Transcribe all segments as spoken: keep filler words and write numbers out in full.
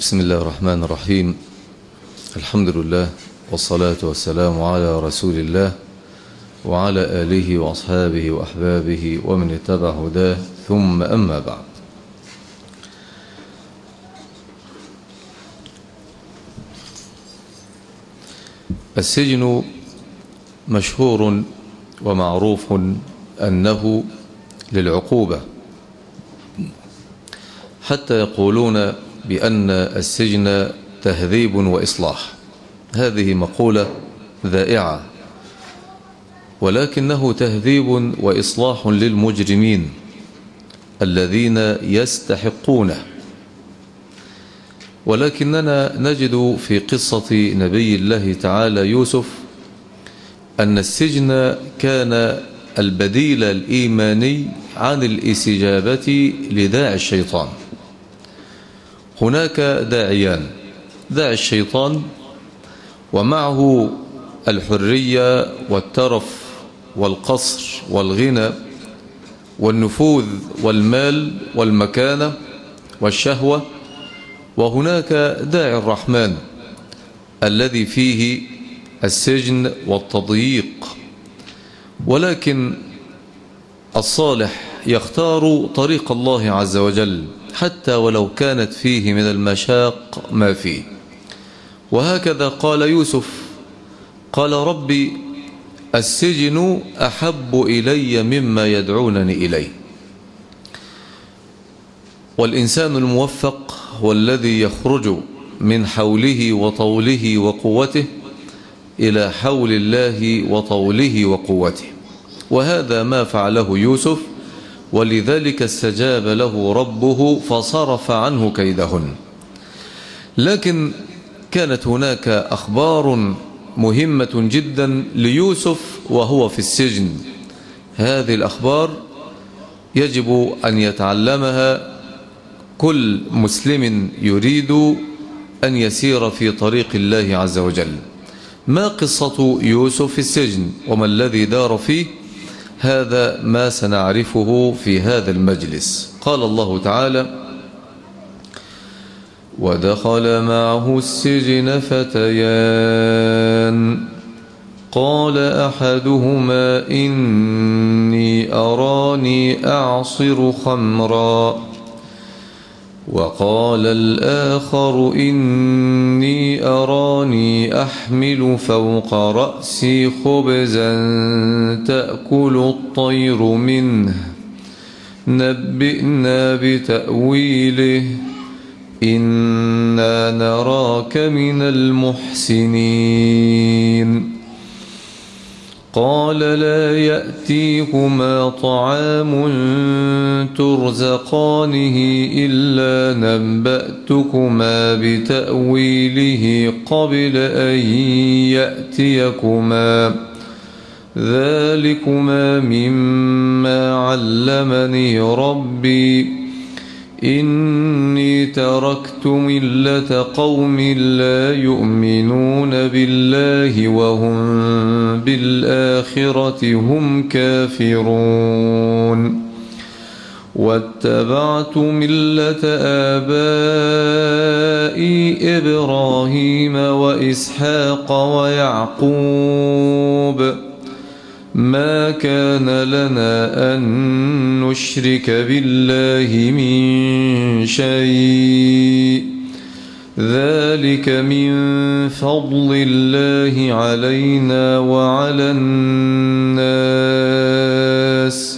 بسم الله الرحمن الرحيم. الحمد لله والصلاة والسلام على رسول الله وعلى آله وأصحابه وأحبابه ومن اتبع هداه، ثم أما بعد. السجن مشهور ومعروف أنه للعقوبة، حتى يقولون بأن السجن تهذيب وإصلاح. هذه مقولة ذائعة، ولكنه تهذيب وإصلاح للمجرمين الذين يستحقونه. ولكننا نجد في قصة نبي الله تعالى يوسف أن السجن كان البديل الإيماني عن الاستجابة لداعي الشيطان. هناك داعيان: داعي الشيطان ومعه الحرية والترف والقصر والغنى والنفوذ والمال والمكانة والشهوة، وهناك داعي الرحمن الذي فيه السجن والتضييق. ولكن الصالح يختار طريق الله عز وجل حتى ولو كانت فيه من المشاق ما فيه. وهكذا قال يوسف: قال ربي السجن أحب إلي مما يدعونني إليه. والإنسان الموفق هو الذي يخرج من حوله وطوله وقوته إلى حول الله وطوله وقوته، وهذا ما فعله يوسف، ولذلك استجاب له ربه فصرف عنه كيدهن. لكن كانت هناك أخبار مهمة جدا ليوسف وهو في السجن. هذه الأخبار يجب أن يتعلمها كل مسلم يريد أن يسير في طريق الله عز وجل. ما قصة يوسف في السجن وما الذي دار فيه؟ هذا ما سنعرفه في هذا المجلس. قال الله تعالى: ودخل معه السجن فتيان قال أحدهما إني أراني أعصر خمرا وقال الآخر إني أراني أحمل فوق رأسي خبزا تأكل الطير منه نبئنا بتأويله إنا نراك من المحسنين. قال لا يأتيكما طعام ترزقانه إلا نبأتكما بتأويله قبل أن يأتيكما ذلكما مما علمني ربي إني تركت ملة قوم لا يؤمنون بالله وهم بالآخرة هم كافرون واتبعت ملة آبائي إبراهيم وإسحاق ويعقوب ما كان لنا أن نشرك بالله من شيء ذلك من فضل الله علينا وعلى الناس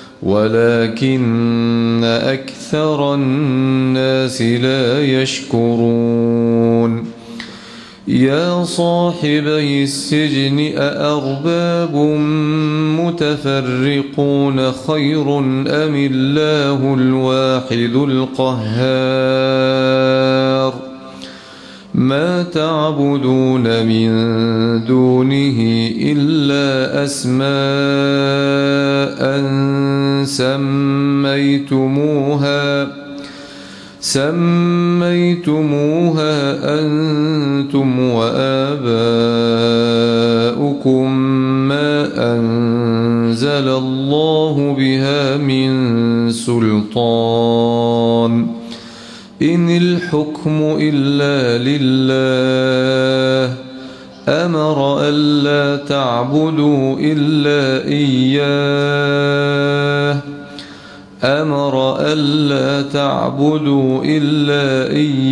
ولكن أكثر الناس لا يشكرون. يا صاحبي السجن أأرباب متفرقون خير أم الله الواحد القهار ما تعبدون من دونه إلا أسماء سميتموها سميتموها أنتم وآباؤكم ما أنزل الله بها من سلطان إن الحكم إلا لله أمر ألا تعبدوا إلا إياه أمر ألا تعبدوا إلا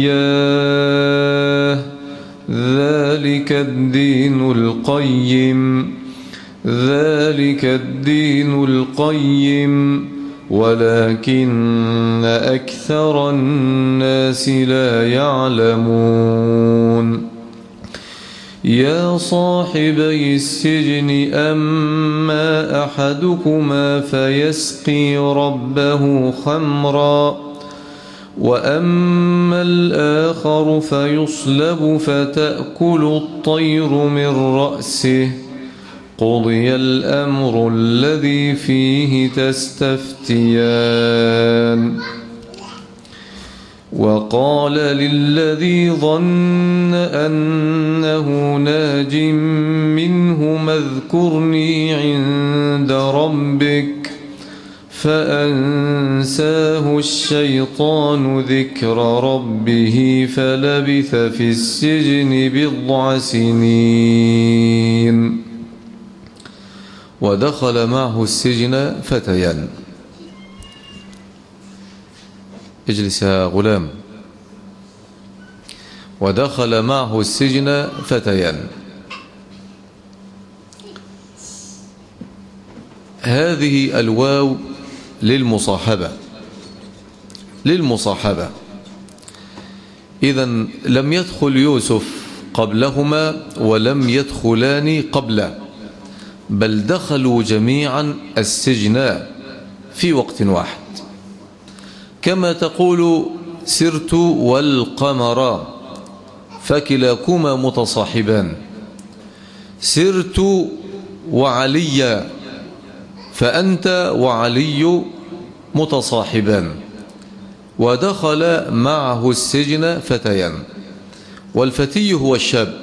إياه ذلك الدين القيم ذلك الدين القيم ولكن أكثر الناس لا يعلمون يا صاحبي السجن أما أحدكما فيسقي ربه خمرا وأما الآخر فيصلب فتأكل الطير من رأسه قضي الأمر الذي فيه تستفتيان وقال للذي ظن أنه ناج منه اذكرني عند ربك فأنساه الشيطان ذكر ربه فلبث في السجن بضع سنين ودخل معه السجن فتيان. اجلس يا غلام. ودخل معه السجن فتيان. هذه الواو للمصاحبة للمصاحبة إذن لم يدخل يوسف قبلهما ولم يدخلان قبله، بل دخلوا جميعا السجن في وقت واحد، كما تقول سرت والقمر فكلاكما متصاحبان. سرت وعلي فأنت وعلي متصاحبان. ودخل معه السجن فتيان، والفتي هو الشاب،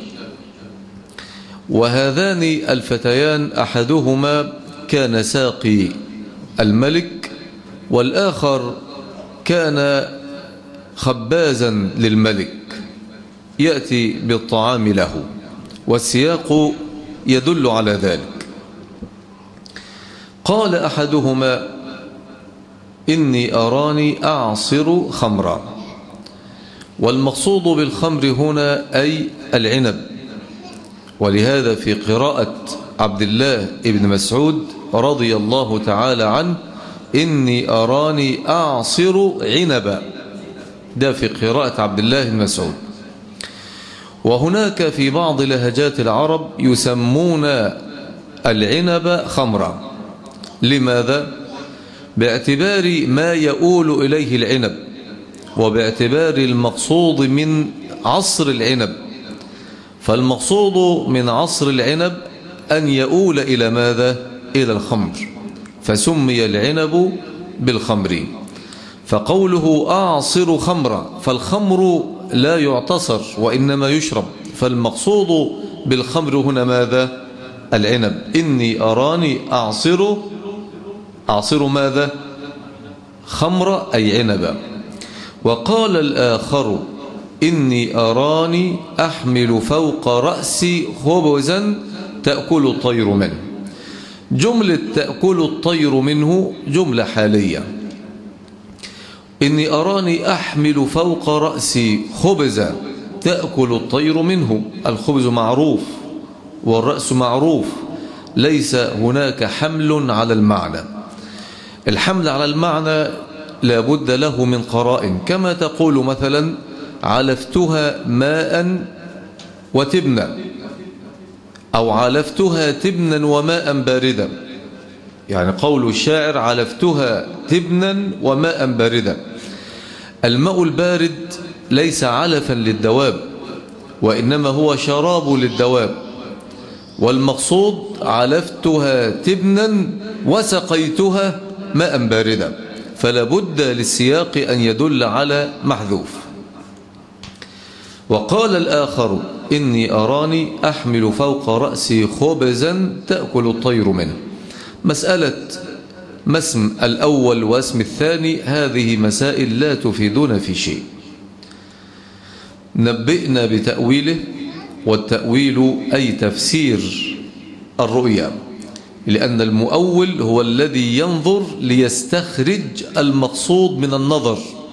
وهذان الفتيان أحدهما كان ساقي الملك والآخر كان خبازا للملك يأتي بالطعام له، والسياق يدل على ذلك. قال أحدهما إني أراني أعصر خمرا، والمقصود بالخمر هنا أي العنب، ولهذا في قراءة عبد الله بن مسعود رضي الله تعالى عنه إني أراني أعصر عنبا، ده في قراءة عبد الله بن مسعود. وهناك في بعض لهجات العرب يسمون العنب خمرا. لماذا؟ باعتبار ما يؤول إليه العنب، وباعتبار المقصود من عصر العنب. فالمقصود من عصر العنب أن يؤول إلى ماذا؟ إلى الخمر، فسمي العنب بالخمر. فقوله أعصر خمرا، فالخمر لا يعتصر وإنما يشرب، فالمقصود بالخمر هنا ماذا؟ العنب. إني أراني أعصر أعصر ماذا؟ خمر أي عنبا. وقال الآخر إني أراني أحمل فوق رأسي خبزا تأكل الطير منه. جملة تأكل الطير منه جملة حالية. إني أراني أحمل فوق رأسي خبزا تأكل الطير منه. الخبز معروف والرأس معروف، ليس هناك حمل على المعنى. الحمل على المعنى لا بد له من قرائن، كما تقول مثلا علفتها ماء وتبنا، أو علفتها تبنا وماء باردا. يعني قول الشاعر علفتها تبنا وماء باردا. الماء البارد ليس علفا للدواب، وإنما هو شراب للدواب. والمقصود علفتها تبنا وسقيتها ماء باردا، فلا بد للسياق أن يدل على محذوف. وقال الآخر إني أراني أحمل فوق رأسي خبزا تأكل الطير منه. مسألة ما اسم الأول واسم الثاني هذه مسائل لا تفيدنا في شيء، نبئنا بتأويله، والتأويل أي تفسير الرؤيا، لأن المؤول هو الذي ينظر ليستخرج المقصود من النظر،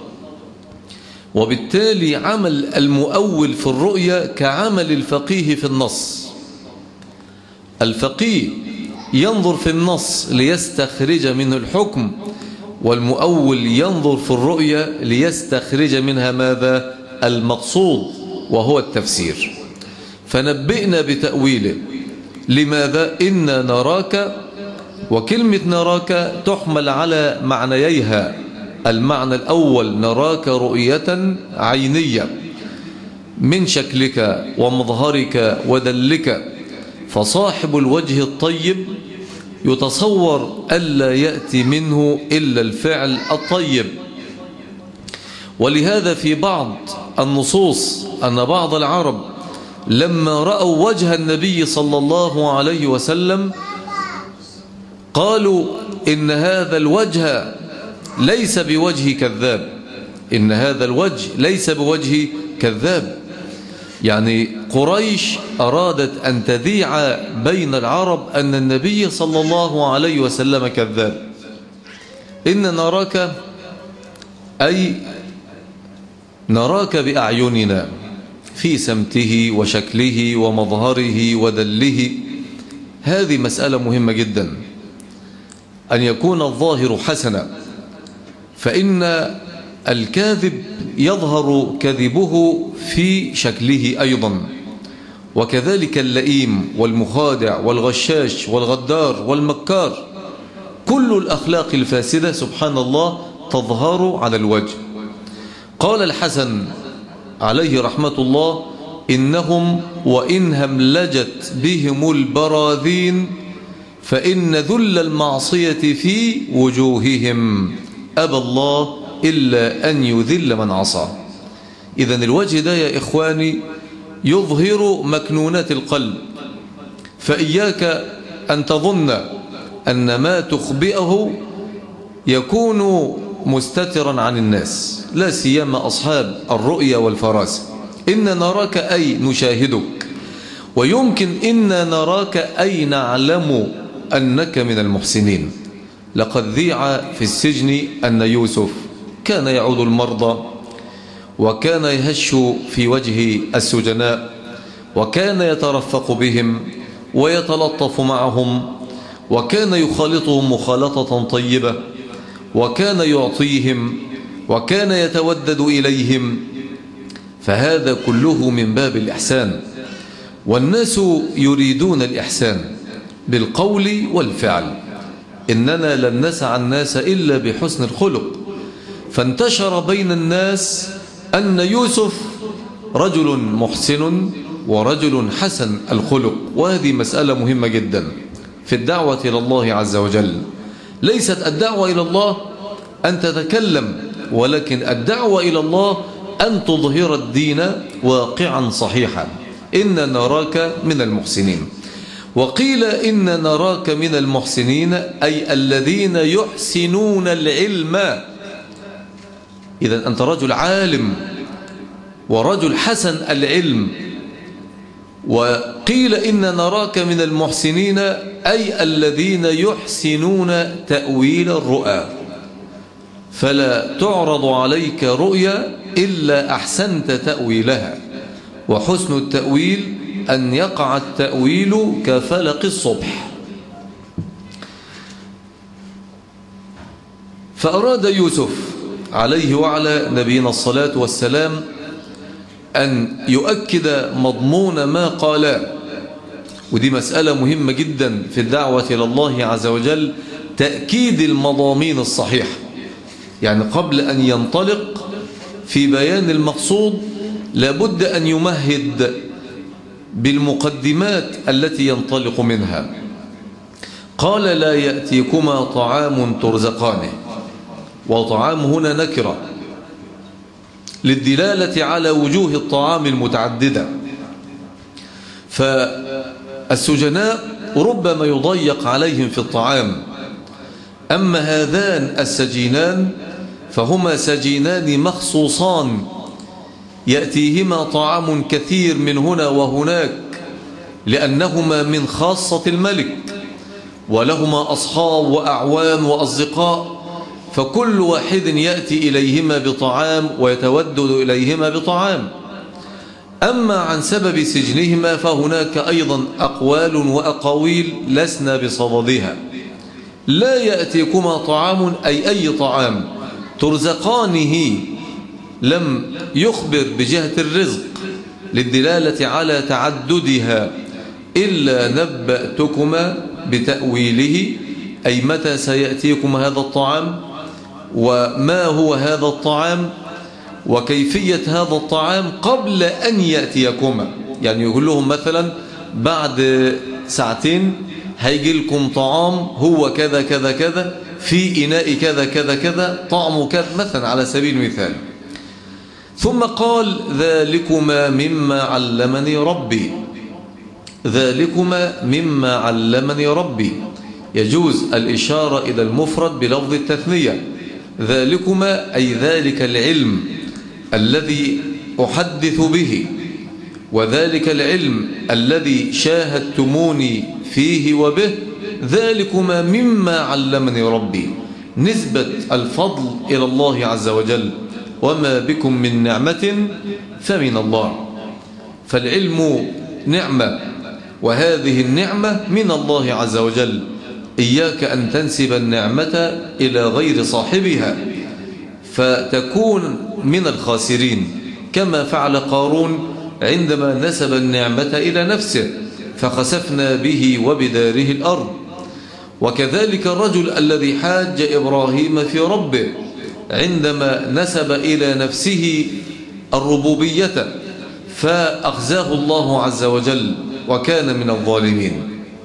وبالتالي عمل المؤول في الرؤيا كعمل الفقيه في النص. الفقيه ينظر في النص ليستخرج منه الحكم، والمؤول ينظر في الرؤيا ليستخرج منها ماذا؟ المقصود، وهو التفسير. فنبئنا بتأويله. لماذا؟ إنا نراك، وكلمة نراك تحمل على معنييها. المعنى الأول نراك رؤية عينية من شكلك ومظهرك ودلك، فصاحب الوجه الطيب يتصور ألا يأتي منه إلا الفعل الطيب. ولهذا في بعض النصوص أن بعض العرب لما رأوا وجه النبي صلى الله عليه وسلم قالوا إن هذا الوجه ليس بوجه كذاب، إن هذا الوجه ليس بوجه كذاب. يعني قريش أرادت أن تذيع بين العرب أن النبي صلى الله عليه وسلم كذاب. إن نراك أي نراك بأعيننا في سمته وشكله ومظهره ودله. هذه مسألة مهمة جدا، أن يكون الظاهر حسنا، فإن الكاذب يظهر كذبه في شكله أيضا، وكذلك اللئيم والمخادع والغشاش والغدار والمكار. كل الأخلاق الفاسدة سبحان الله تظهر على الوجه. قال الحسن عليه رحمة الله: إنهم وإن هملجت بهم البراذين فإن ذل المعصية في وجوههم أبى الله إلا أن يذل من عصى. إذن الوجه ده يا إخواني يظهر مكنونات القلب، فإياك أن تظن أن ما تخبئه يكون مستترا عن الناس، لا سيما أصحاب الرؤيا والفراسة. إن نراك أي نشاهدك، ويمكن إن نراك أي نعلم أنك من المحسنين. لقد ذيع في السجن أن يوسف كان يعود المرضى، وكان يهش في وجه السجناء، وكان يترفق بهم ويتلطف معهم، وكان يخالطهم مخالطة طيبة، وكان يعطيهم، وكان يتودد إليهم. فهذا كله من باب الإحسان، والناس يريدون الإحسان بالقول والفعل. إننا لن نسع الناس إلا بحسن الخلق. فانتشر بين الناس أن يوسف رجل محسن ورجل حسن الخلق، وهذه مسألة مهمة جدا في الدعوة إلى الله عز وجل. ليست الدعوة إلى الله أن تتكلم، ولكن الدعوة إلى الله أن تظهر الدين واقعا صحيحا. إن نراك من المحسنين. وقيل إن نراك من المحسنين أي الذين يحسنون العلم. إذن أنت رجل عالم ورجل حسن العلم. وقيل إن نراك من المحسنين أي الذين يحسنون تأويل الرؤى، فلا تعرض عليك رؤيا إلا أحسنت تأويلها. وحسن التأويل أن يقع التأويل كفلق الصبح. فأراد يوسف عليه وعلى نبينا الصلاة والسلام أن يؤكد مضمون ما قاله، ودي مسألة مهمة جدا في الدعوة إلى الله عز وجل، تأكيد المضامين الصحيحة. يعني قبل أن ينطلق في بيان المقصود لابد أن يمهد بالمقدمات التي ينطلق منها. قال: لا يأتيكما طعام ترزقانه. وطعام هنا نكرة للدلالة على وجوه الطعام المتعددة. فالسجناء ربما يضيق عليهم في الطعام، أما هذان السجينان فهما سجينان مخصوصان يأتيهما طعام كثير من هنا وهناك لأنهما من خاصة الملك، ولهما أصحاب وأعوان وأصدقاء، فكل واحد يأتي إليهما بطعام ويتودد إليهما بطعام. أما عن سبب سجنهما فهناك أيضا أقوال وأقاويل لسنا بصددها. لا يأتيكما طعام أي أي طعام ترزقانه، لم يخبر بجهة الرزق للدلالة على تعددها، إلا نبأتكما بتأويله، أي متى سيأتيكم هذا الطعام، وما هو هذا الطعام، وكيفية هذا الطعام قبل أن يأتيكما. يعني يقول لهم مثلا بعد ساعتين هيجي لكم طعام هو كذا كذا كذا في إناء كذا كذا كذا طعمه كذا مثلا على سبيل المثال. ثم قال ذلكما مما علمني ربي، ذلكما مما علمني ربي. يجوز الإشارة إلى المفرد بلفظ التثنية، ذلكما أي ذلك العلم الذي أحدث به، وذلك العلم الذي شاهدتموني فيه وبه، ذلكما مما علمني ربي، نسبة الفضل إلى الله عز وجل، وما بكم من نعمة فمن الله. فالعلم نعمة، وهذه النعمة من الله عز وجل، إياك أن تنسب النعمة إلى غير صاحبها فتكون من الخاسرين، كما فعل قارون عندما نسب النعمة إلى نفسه فخسفنا به وبداره الأرض. وكذلك الرجل الذي حاج إبراهيم في ربه عندما نسب إلى نفسه الربوبية فأخزاه الله عز وجل وكان من الظالمين.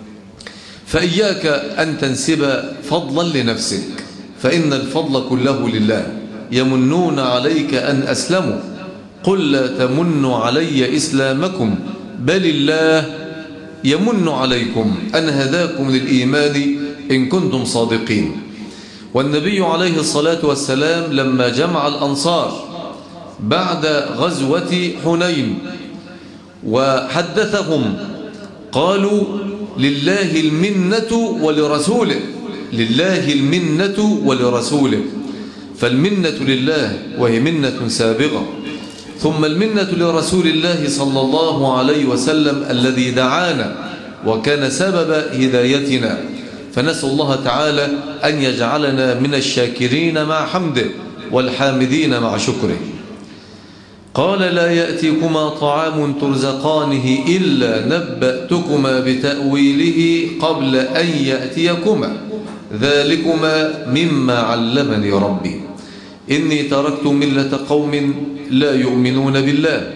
فإياك أن تنسب فضلا لنفسك، فإن الفضل كله لله. يمنون عليك أن أسلموا، قل لا تمنوا علي إسلامكم بل الله يمن عليكم أن هداكم للإيمان إن كنتم صادقين. والنبي عليه الصلاة والسلام لما جمع الأنصار بعد غزوة حنين وحدثهم قالوا لله المنة ولرسوله، لله المنة ولرسوله، فالمنة لله وهي منة سابغة، ثم المنة لرسول الله صلى الله عليه وسلم الذي دعانا وكان سبب هدايتنا. فنسأل الله تعالى أن يجعلنا من الشاكرين مع حمده والحامدين مع شكره. قال لا يأتيكما طعام ترزقانه إلا نبأتكما بتأويله قبل أن يأتيكما ذلكما مما علمني ربي إني تركت ملة قوم لا يؤمنون بالله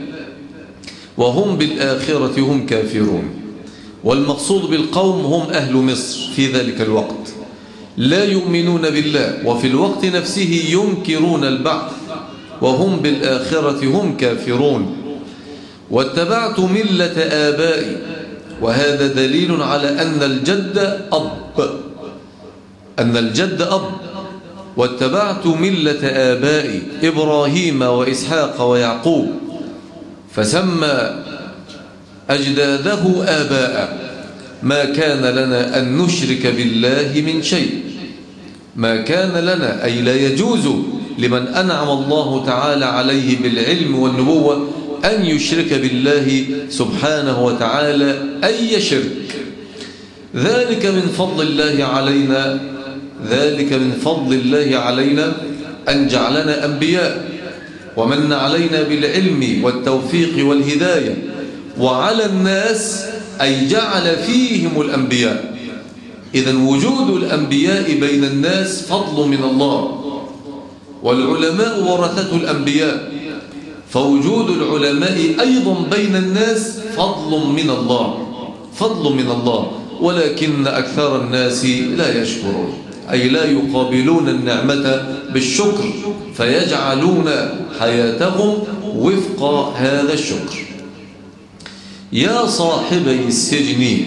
وهم بالآخرة هم كافرون. والمقصود بالقوم هم أهل مصر في ذلك الوقت، لا يؤمنون بالله وفي الوقت نفسه ينكرون البعث وهم بالآخرة هم كافرون. واتبعت ملة آبائي، وهذا دليل على أن الجد أب، أن الجد أب. واتبعت ملة آبائي إبراهيم وإسحاق ويعقوب، فسمى أجداده آباء. ما كان لنا أن نشرك بالله من شيء، ما كان لنا أي لا يجوز لمن أنعم الله تعالى عليه بالعلم والنبوة أن يشرك بالله سبحانه وتعالى أي شرك. ذلك من فضل الله علينا، ذلك من فضل الله علينا أن جعلنا أنبياء ومن علينا بالعلم والتوفيق والهداية، وعلى الناس أي جعل فيهم الأنبياء. إذن وجود الأنبياء بين الناس فضل من الله، والعلماء ورثة الأنبياء، فوجود العلماء أيضا بين الناس فضل من الله، فضل من الله، ولكن أكثر الناس لا يشكرون، أي لا يقابلون النعمة بالشكر فيجعلون حياتهم وفق هذا الشكر. يا صاحبي السجن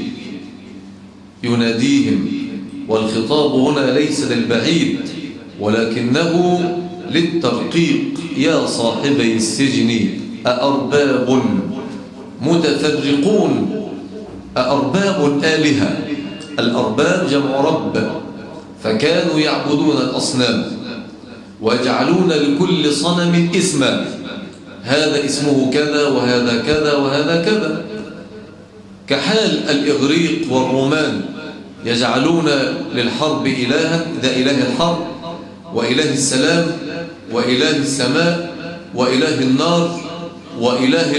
يناديهم، والخطاب هنا ليس للبعيد ولكنه للترقيق. يا صاحبي السجن أأرباب متفرقون أأرباب آلهة. الأرباب جمع رب، فكانوا يعبدون الأصنام ويجعلون لكل صنم اسما، هذا اسمه كذا وهذا كذا وهذا كذا، كحال الإغريق والرومان يجعلون للحرب إلها، ذا إله الحرب وإله السلام وإله السماء وإله النار وإله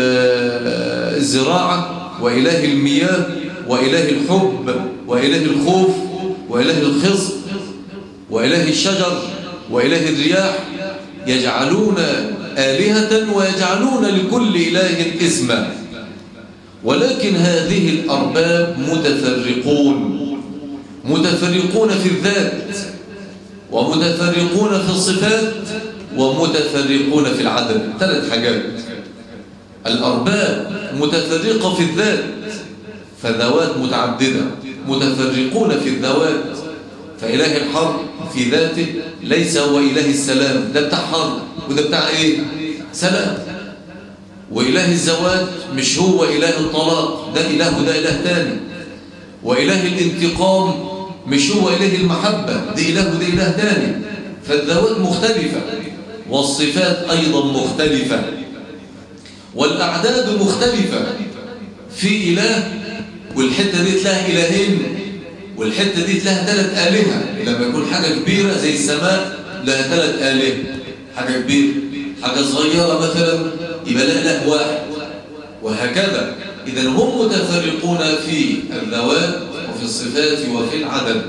الزراعة وإله المياه وإله الحب وإله الخوف وإله الخصب وإله الشجر وإله الرياح، يجعلون آلهة ويجعلون لكل إله اسما. ولكن هذه الأرباب متفرقون، متفرقون في الذات ومتفرقون في الصفات ومتفرقون في العدد. ثلاث حاجات. الأرباب متفرقة في الذات، فذوات متعددة، متفرقون في الذوات، فإله الحرب في ذاته ليس هو إله السلام، ده بتاع حرب وده بتاع إيه؟ سلام. وإله الزواج مش هو إله الطلاق، ده إله وده إله تاني. وإله الانتقام مش هو إله المحبة، ده إله وده إله تاني. فالذوات مختلفة والصفات أيضا مختلفة والأعداد مختلفة. في إله والحتة دي لها إلهين والحتة دي لها ثلاث آلهة. لما يكون حاجة كبيرة زي السماء لها ثلاث آلهة، حاجة كبيرة، حاجة صغيرة مثلا يبقى لها إله واحد، وهكذا. إذن هم متفرقون في الذوات وفي الصفات وفي العدد.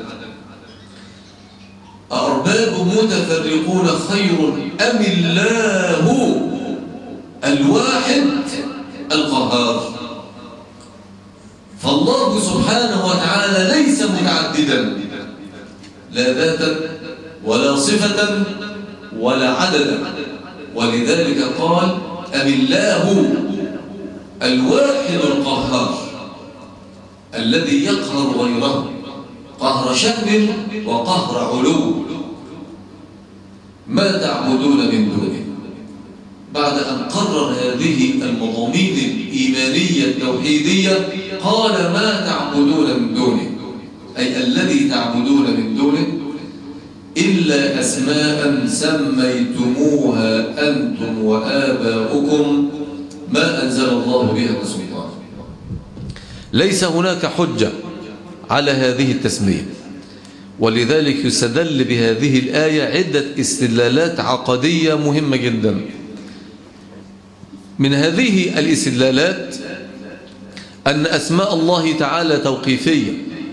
أأرباب متفرقون خير أم الله الواحد القهار؟ فالله سبحانه وتعالى ليس متعددا، لا ذاتا ولا صفة ولا عددا، ولذلك قال أم الله الواحد القهار الذي يقهر غيره قهر شأن وقهر علو. ما تعبدون من دونه؟ بعد أن قرر هذه المضامين الإيمانية التوحيدية قال ما تعبدون من دونه، أي الذي تعبدون من دونه إلا أسماء سميتموها أنتم وآباؤكم ما أنزل الله بها من سلطان. ليس هناك حجة على هذه التسمية، ولذلك يستدل بهذه الآية عدة استدلالات عقدية مهمة جدا. من هذه الاستدلالات أن أسماء الله تعالى توقيفية،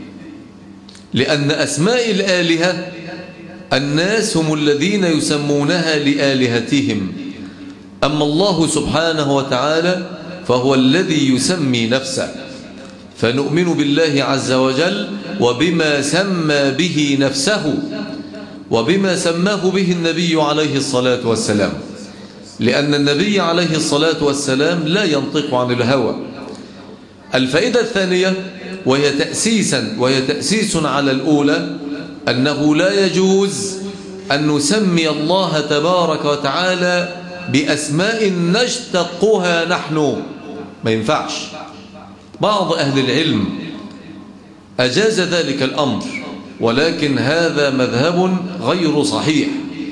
لأن أسماء الآلهة الناس هم الذين يسمونها لآلهتهم، أما الله سبحانه وتعالى فهو الذي يسمي نفسه، فنؤمن بالله عز وجل وبما سمى به نفسه وبما سماه به النبي عليه الصلاة والسلام، لأن النبي عليه الصلاة والسلام لا ينطق عن الهوى. الفائدة الثانية وهي تأسيسا وهي تأسيس على الأولى أنه لا يجوز أن نسمي الله تبارك وتعالى بأسماء نشتقها نحن، ما ينفعش. بعض أهل العلم أجاز ذلك الأمر، ولكن هذا مذهب غير صحيح.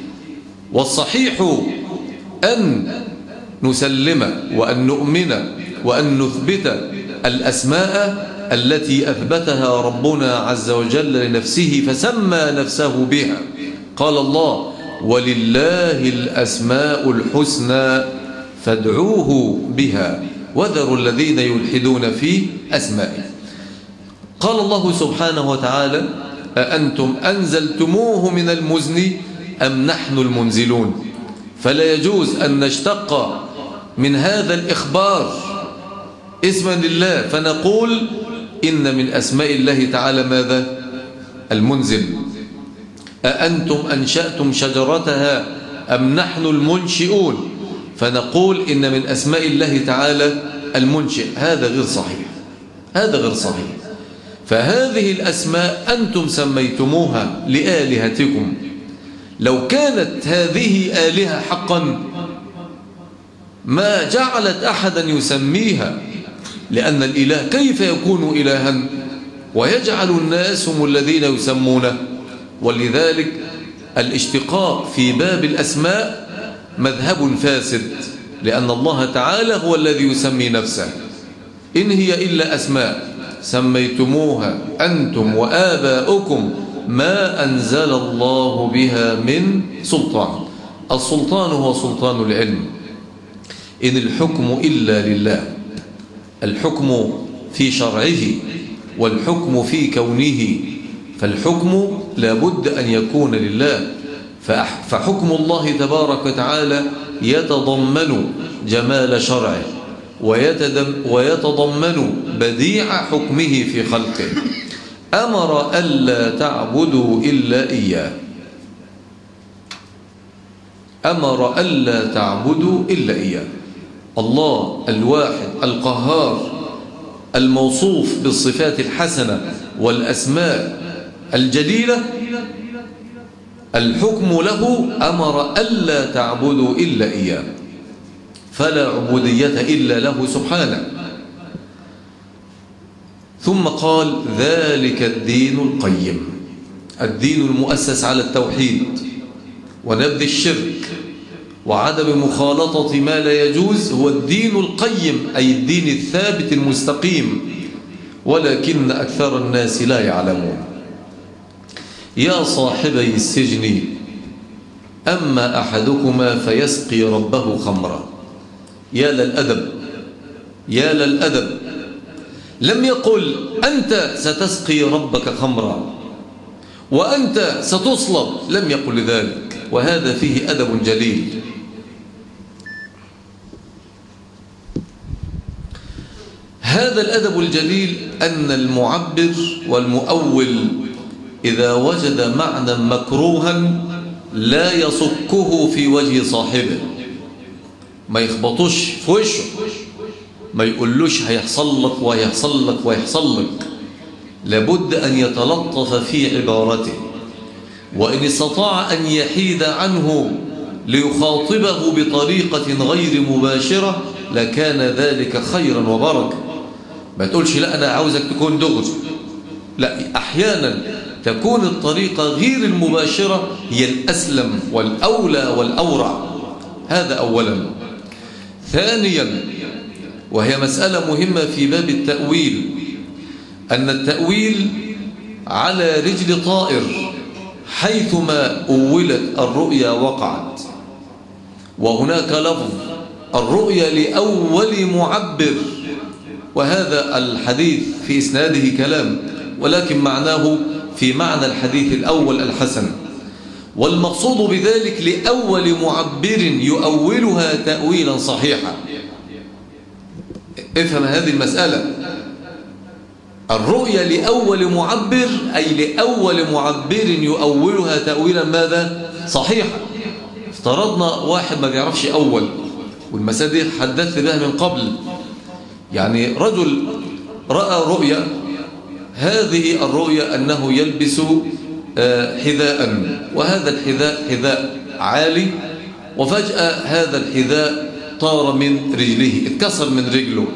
والصحيح أن نسلم وأن نؤمن وأن نثبت الأسماء التي أثبتها ربنا عز وجل لنفسه فسمى نفسه بها. قال الله ولله الأسماء الحسنى فادعوه بها وذروا الذين يلحدون في أسمائه. قال الله سبحانه وتعالى أأنتم أنزلتموه من المزن أم نحن المنزلون؟ فلا يجوز أن نشتق من هذا الإخبار اسما لله فنقول إن من أسماء الله تعالى ماذا؟ المنزل. أأنتم أنشأتم شجرتها أم نحن المنشئون؟ فنقول إن من أسماء الله تعالى المنشئ. هذا غير صحيح، هذا غير صحيح. فهذه الأسماء أنتم سميتموها لآلهتكم. لو كانت هذه آلهة حقا ما جعلت أحدا يسميها، لأن الإله كيف يكون إلها ويجعل الناس هم الذين يسمونه؟ ولذلك الاشتقاق في باب الأسماء مذهب فاسد، لأن الله تعالى هو الذي يسمي نفسه. إن هي إلا أسماء سميتموها أنتم وآباؤكم ما أنزل الله بها من سلطان. السلطان هو سلطان العلم. إن الحكم إلا لله، الحكم في شرعه والحكم في كونه، فالحكم لابد أن يكون لله. فحكم الله تبارك وتعالى يتضمن جمال شرعه ويتضمن بديع حكمه في خلقه. أمر ألا تعبدوا إلا إياه، أمر ألا تعبدوا إلا إياه. الله الواحد القهار الموصوف بالصفات الحسنة والأسماء الجليلة، الحكم له أمر ألا تعبدوا إلا إياه، فلا عبودية إلا له سبحانه. ثم قال ذلك الدين القيم، الدين المؤسس على التوحيد ونبذ الشرك وعدم مخالطة ما لا يجوز، هو الدين القيم، أي الدين الثابت المستقيم، ولكن أكثر الناس لا يعلمون. يا صاحبي السجن أما أحدكما فيسقي ربه خمرا. يا للأدب، يا للأدب، لم يقل أنت ستسقي ربك خمرا وأنت ستصلب، لم يقل ذلك، وهذا فيه أدب جليل. هذا الأدب الجليل أن المعبر والمؤول إذا وجد معنى مكروها لا يصكه في وجه صاحبه، ما يخبطوش في وشه، ما يقولوش هيحصل لك وهيحصل لك وهيحصل لك، لابد أن يتلطف في عبارته، وإن استطاع أن يحيد عنه ليخاطبه بطريقة غير مباشرة لكان ذلك خيرا وبركة. ما تقولش لا أنا عاوزك تكون دغري، لا، أحيانا تكون الطريقة غير المباشرة هي الأسلم والأولى والأورع. هذا أولا. ثانيا، وهي مسألة مهمة في باب التأويل، أن التأويل على رجل طائر، حيثما أولت الرؤيا وقعت. وهناك لفظ الرؤيا لأول معبر، وهذا الحديث في إسناده كلام، ولكن معناه في معنى الحديث الأول الحسن، والمقصود بذلك لأول معبر يؤولها تأويلا صحيحا. افهم هذه المسألة، الرؤيا لأول معبر أي لأول معبر يؤولها تأويلا ماذا؟ صحيحا. افترضنا واحد ما بيعرفش أول، والمسألة دي حدثت بها من قبل، يعني رجل رأى رؤيا، هذه الرؤيا أنه يلبس حذاء، وهذا الحذاء حذاء عالي، وفجأة هذا الحذاء طار من رجله، اتكسر من رجله.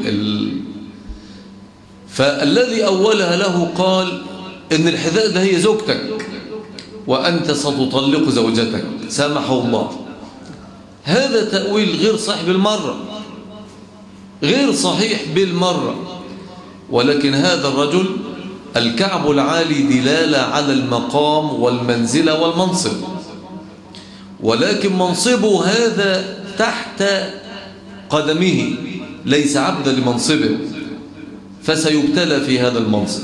فالذي أولها له قال إن الحذاء ده هي زوجتك وأنت ستطلق زوجتك، سامحه الله. هذا تأويل غير صحيح بالمرة، غير صحيح بالمرة. ولكن هذا الرجل الكعب العالي دلالة على المقام والمنزلة والمنصب، ولكن منصبه هذا تحت قدمه، ليس عبدا لمنصبه، فسيبتلى في هذا المنصب.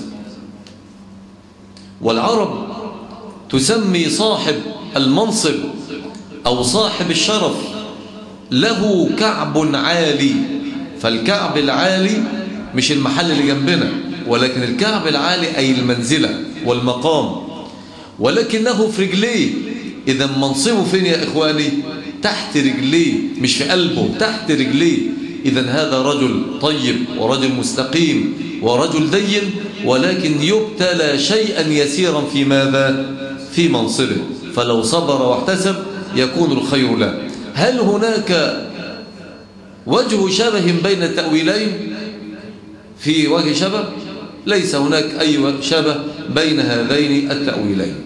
والعرب تسمي صاحب المنصب أو صاحب الشرف له كعب عالي، فالكعب العالي مش المحل اللي جنبنا، ولكن الكعب العالي أي المنزلة والمقام، ولكنه في رجليه. إذا منصبه فين يا إخواني؟ تحت رجليه، مش في قلبه، تحت رجليه. إذا هذا رجل طيب ورجل مستقيم ورجل دين، ولكن يبتلى شيئا يسيرا في ماذا؟ في منصبه، فلو صبر واحتسب يكون الخير له. هل هناك وجه شبه بين التأويلين؟ في وجه شبه؟ ليس هناك أي شبه بين هذين التأويلين.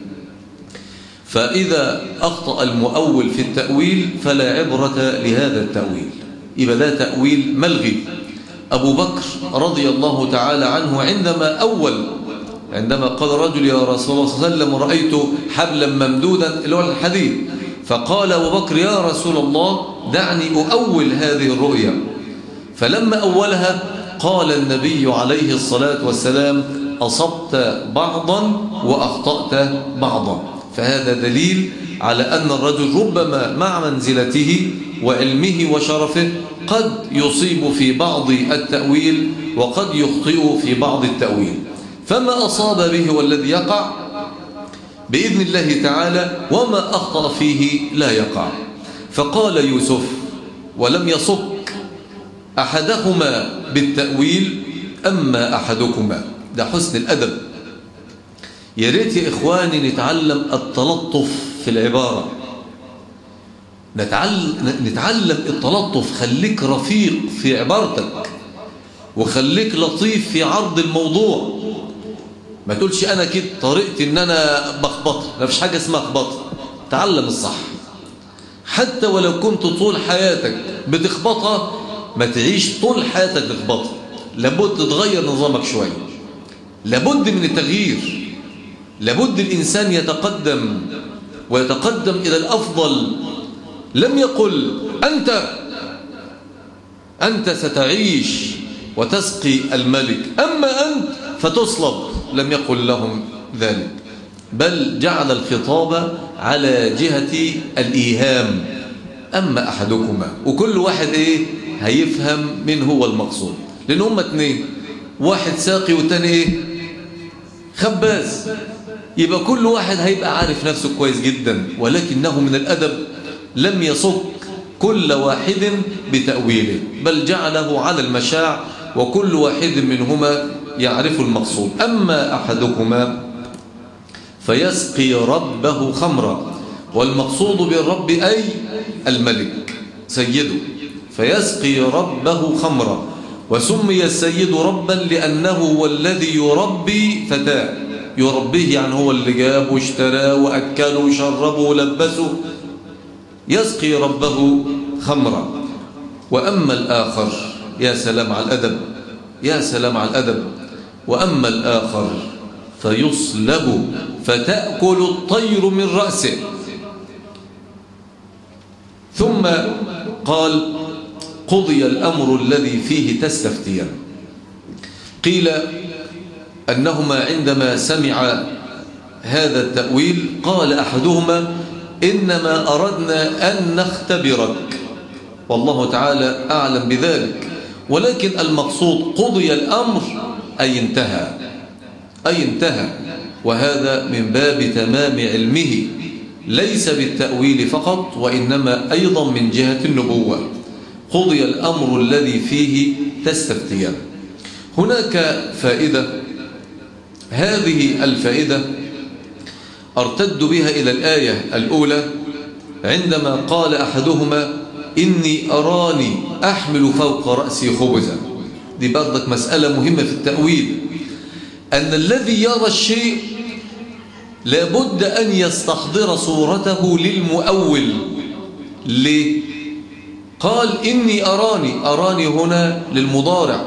فإذا أخطأ المؤول في التأويل فلا عبرة لهذا التأويل، يبقى ده تأويل ملغي. أبو بكر رضي الله تعالى عنه عندما أول عندما قال رجل يا رسول الله صلى الله عليه وسلم رأيت حبلا ممدودا اللي هو الحديد، فقال أبو بكر يا رسول الله دعني أؤول هذه الرؤيا. فلما أولها قال النبي عليه الصلاة والسلام أصبت بعضا وأخطأت بعضا. فهذا دليل على أن الرجل ربما مع منزلته وعلمه وشرفه قد يصيب في بعض التأويل وقد يخطئ في بعض التأويل، فما أصاب به والذي يقع بإذن الله تعالى، وما أخطأ فيه لا يقع. فقال يوسف ولم يصك أحدهما بالتأويل أما أحدكما. ده حسن الأدب. يا ريت يا إخواني نتعلم التلطف في العبارة، نتعلم, نتعلم التلطف. خليك رفيق في عبارتك وخليك لطيف في عرض الموضوع. ما تقولش أنا كده طريقتي إن أنا بخبطها، ما فيش حاجة اسمها خبطها. تعلم الصح. حتى ولو كنت طول حياتك بتخبطها ما تعيش طول حياتك تخبطها، لابد تغير نظامك شوية، لابد من التغيير، لابد الإنسان يتقدم ويتقدم إلى الأفضل. لم يقل أنت أنت ستعيش وتسقي الملك، أما أنت فتصلب. لم يقل لهم ذلك، بل جعل الخطاب على جهة الإيهام. أما أحدكما، وكل واحد إيه هيفهم من هو المقصود، لأن هم اتنين، واحد ساقي والتاني إيه خباز. يبقى كل واحد هيبقى عارف نفسه كويس جدا، ولكنه من الأدب لم يصك كل واحد بتأويله، بل جعله على المشاع، وكل واحد منهما يعرف المقصود. أما أحدكما فيسقي ربه خمرا، والمقصود بالرب أي الملك سيده، فيسقي ربه خمرا. وسمي السيد ربا لأنه هو الذي يربي فتاه، يربيه يعني هو اللي جابه واشتراه وأكله وشربه ولبسه. يسقي ربه خمرا. وأما الآخر، يا سلام على الأدب، يا سلام على الأدب. وأما الآخر فيصلب فتأكل الطير من رأسه. ثم قال قضي الأمر الذي فيه تستفتيان. قيل أنهما عندما سمع هذا التأويل قال أحدهما إنما أردنا أن نختبرك، والله تعالى أعلم بذلك، ولكن المقصود قضي الأمر أي انتهى، أي انتهى. وهذا من باب تمام علمه، ليس بالتأويل فقط وإنما أيضا من جهة النبوة. قضي الأمر الذي فيه تستفتيان. هناك فائدة، هذه الفائدة أرتد بها إلى الآية الأولى عندما قال أحدهما إني أراني أحمل فوق رأسي خبزا. دي برضك مسألة مهمة في التأويل، أن الذي يرى الشيء لابد أن يستحضر صورته للمؤول. ليه؟ قال إني أراني، أراني هنا للمضارع،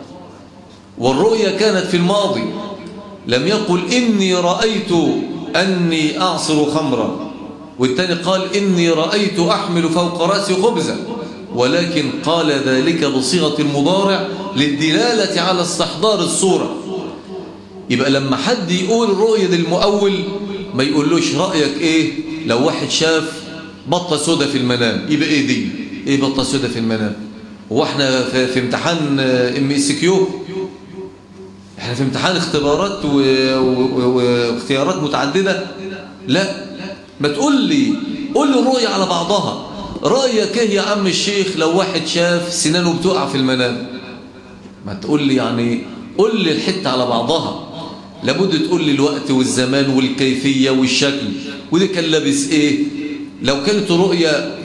والرؤية كانت في الماضي. لم يقل إني رأيت أني أعصر خمرا، والثاني قال إني رأيت أحمل فوق رأسي خبزا، ولكن قال ذلك بصيغة المضارع للدلالة على استحضار الصورة. يبقى لما حد يقول الرؤية للمؤول ما يقولوش رأيك إيه لو واحد شاف بطة سودة في المنام، يبقى إيه دي؟ إيه بطة سودة في المنام؟ وإحنا في, في امتحان ام اس كيو، إحنا في امتحان اختبارات واختيارات متعددة؟ لا، ما تقول لي قول لي الرؤية على بعضها. رأيك إيه يا عم الشيخ لو واحد شاف سنانه بتقع في المنام؟ ما تقول لي يعني قول لي الحتة على بعضها. لابد تقول لي الوقت والزمان والكيفية والشكل، وده كان لابس ايه. لو كانت رؤية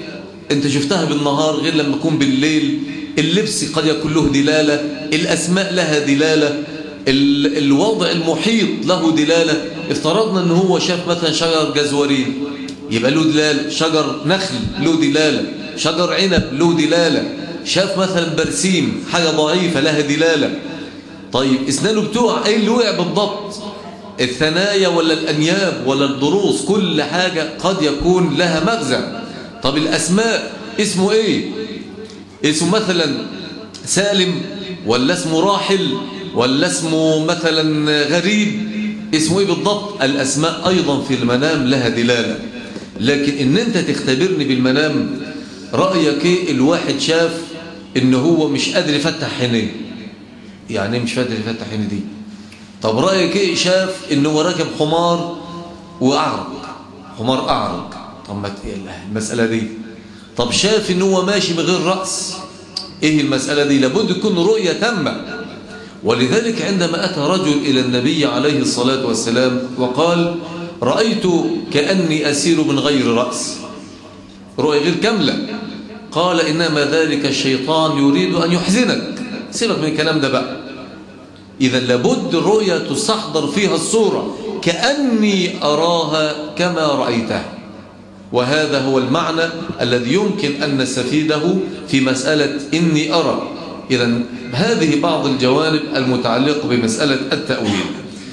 أنت شفتها بالنهار غير لما يكون بالليل. اللبس قد يكون له دلالة، الأسماء لها دلالة، الوضع المحيط له دلالة. افترضنا أنه هو شاف مثلا شجر جزورين يبقى له دلالة، شجر نخل له دلالة، شجر عنب له دلالة، شاف مثلا برسيم حاجة ضعيفة لها دلالة. طيب اسنانه بتوع ايه اللي وقع بالضبط؟ الثنايا ولا الأنياب ولا الضروس؟ كل حاجة قد يكون لها مغزى. طب الأسماء اسمه ايه؟ اسمه مثلا سالم ولا اسمه راحل ولا اسمه مثلا غريب؟ اسمه ايه بالضبط؟ الأسماء أيضا في المنام لها دلالة. لكن ان انت تختبرني بالمنام رأيك ايه؟ الواحد شاف ان هو مش قادر يفتح عينيه. يعني مش قادر يفتح عينيه دي؟ طب رأيك ايه؟ شاف ان هو راكب حمار واعرج، حمار اعرج. طب ما المسألة دي. طب شاف ان هو ماشي بغير رأس. ايه المسألة دي؟ لابد تكون رؤية تامة. ولذلك عندما أتى رجل إلى النبي عليه الصلاة والسلام وقال رأيت كأني أسير من غير رأس، رؤية غير كاملة، قال إنما ذلك الشيطان يريد أن يحزنك. سيبك من الكلام ده بقى. إذا لابد الرؤية تستحضر فيها الصورة كأني أراها كما رأيتها. وهذا هو المعنى الذي يمكن أن نستفيده في مسألة إني أرى. إذا هذه بعض الجوانب المتعلقة بمسألة التأويل.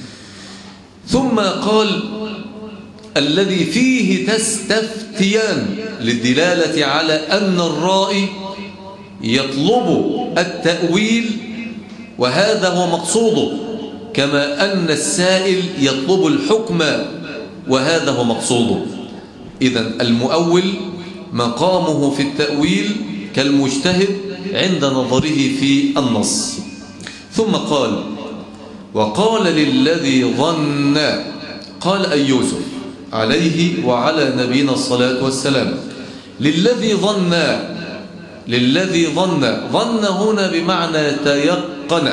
ثم قال الذي فيه تستفتيان للدلالة على أن الرائي يطلب التأويل وهذا هو مقصوده، كما أن السائل يطلب الحكم وهذا هو مقصوده. إذن المؤول مقامه في التأويل كالمجتهد عند نظره في النص. ثم قال وقال للذي ظن، قال أي يوسف عليه وعلى نبينا الصلاة والسلام، للذي ظن، للذي ظن، ظن هنا بمعنى تيقن،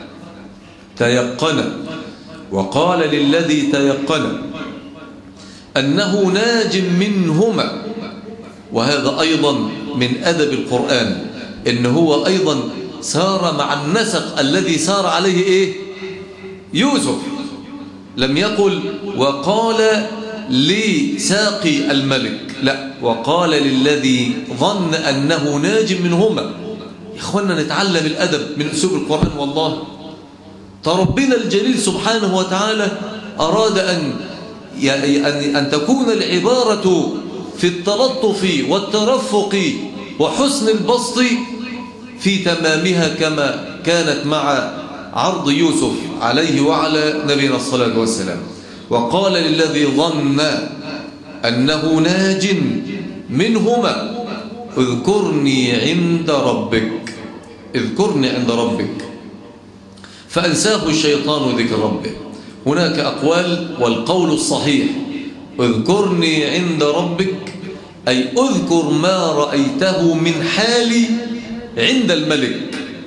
تيقن. وقال للذي تيقن أنه ناج منهما. وهذا أيضا من أدب القرآن، إن هو أيضا سار مع النسق الذي سار عليه إيه؟ يوسف. لم يقل وقال لساقي الملك، لا، وقال للذي ظن أنه ناج منهما. يا إخوانا نتعلم الأدب من أسلوب القرآن. والله ربنا الجليل سبحانه وتعالى أراد أن أن تكون العبارة في التلطف والترفق وحسن البسط في تمامها كما كانت مع عرض يوسف عليه وعلى نبينا الصلاة والسلام. وقال للذي ظن أنه ناج منهما اذكرني عند ربك، اذكرني عند ربك، فأنساه الشيطان ذكر ربه. هناك أقوال، والقول الصحيح اذكرني عند ربك أي اذكر ما رأيته من حالي عند الملك،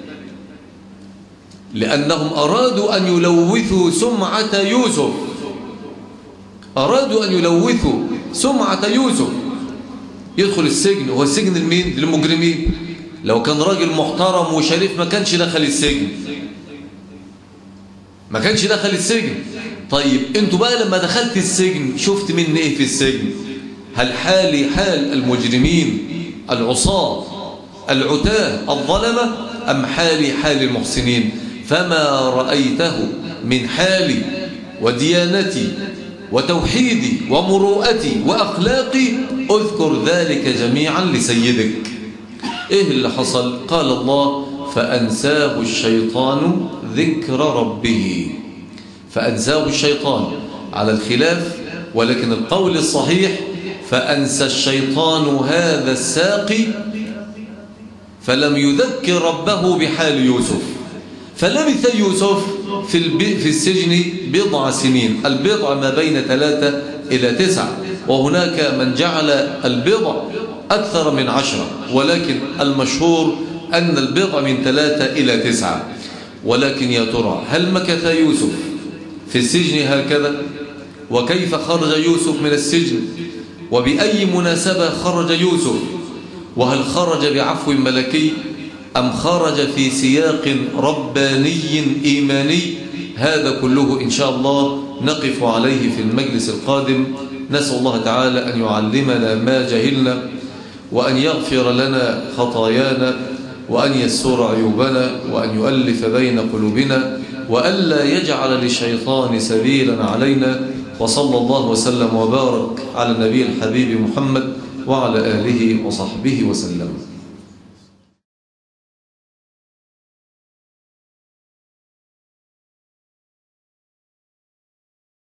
لأنهم أرادوا أن يلوثوا سمعة يوسف، أرادوا أن يلوثوا سمعة يوسف. يدخل السجن، هو السجن لمين؟ للمجرمين. لو كان راجل محترم وشريف ما كانش دخل السجن، ما كانش دخل السجن. طيب انتوا بقى لما دخلت السجن شفت مني ايه في السجن؟ هل حالي حال المجرمين العصاة العتاه الظلمة أم حالي حال المحسنين؟ فما رأيته من حالي وديانتي وتوحيدي ومروءتي وأخلاقي أذكر ذلك جميعا لسيدك. إيه اللي حصل؟ قال الله فأنساه الشيطان ذكر ربه. فأنساه الشيطان على الخلاف، ولكن القول الصحيح فأنسى الشيطان هذا الساقي فلم يذكر ربه بحال يوسف. فلبث يوسف في في السجن بضع سنين، البضع ما بين ثلاثة إلى تسعة، وهناك من جعل البضع أكثر من عشرة، ولكن المشهور أن البضع من ثلاثة إلى تسعة. ولكن يا ترى هل مكث يوسف في السجن هكذا؟ وكيف خرج يوسف من السجن؟ وبأي مناسبة خرج يوسف؟ وهل خرج بعفو ملكي أم خرج في سياق رباني إيماني؟ هذا كله إن شاء الله نقف عليه في المجلس القادم. نسأل الله تعالى أن يعلمنا ما جهلنا، وأن يغفر لنا خطايانا، وأن يسر عيوبنا، وأن يؤلف بين قلوبنا، وألا يجعل للشيطان سبيلا علينا. وصلى الله وسلم وبارك على النبي الحبيب محمد وعلى آله وصحبه وسلم.